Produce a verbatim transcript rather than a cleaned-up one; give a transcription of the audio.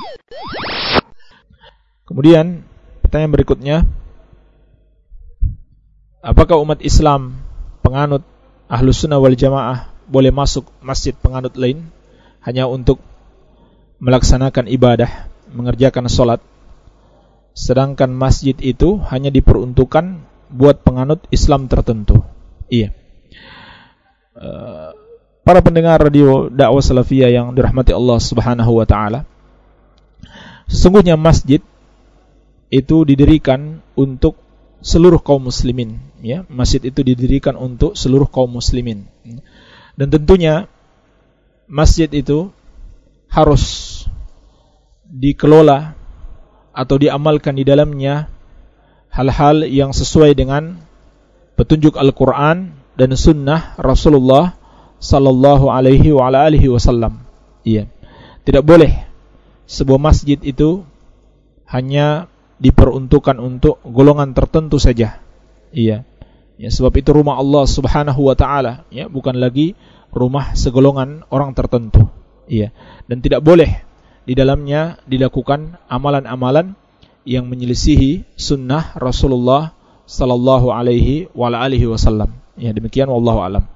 Kemudian pertanyaan berikutnya, apakah umat Islam penganut Ahlus Sunnah wal Jamaah boleh masuk masjid penganut lain hanya untuk melaksanakan ibadah, mengerjakan sholat, sedangkan masjid itu hanya diperuntukkan buat penganut Islam tertentu? Iya. Para pendengar radio dakwah salafiyah yang dirahmati Allah Subhanahu wa taala, sesungguhnya masjid itu didirikan untuk seluruh kaum muslimin, ya. Masjid itu didirikan untuk seluruh kaum muslimin. Dan tentunya masjid itu harus dikelola atau diamalkan di dalamnya hal-hal yang sesuai dengan petunjuk Al-Qur'an dan sunnah Rasulullah sallallahu alaihi wa ala alihi wasallam. Iya. Tidak boleh sebuah masjid itu hanya diperuntukkan untuk golongan tertentu saja. Iya. Ya, sebab itu rumah Allah Subhanahu wa taala, ya, bukan lagi rumah segolongan orang tertentu. Iya. Dan tidak boleh di dalamnya dilakukan amalan-amalan yang menyelisihi sunnah Rasulullah sallallahu alaihi wa ala alihi wasallam. Ya, demikian wallahu alam.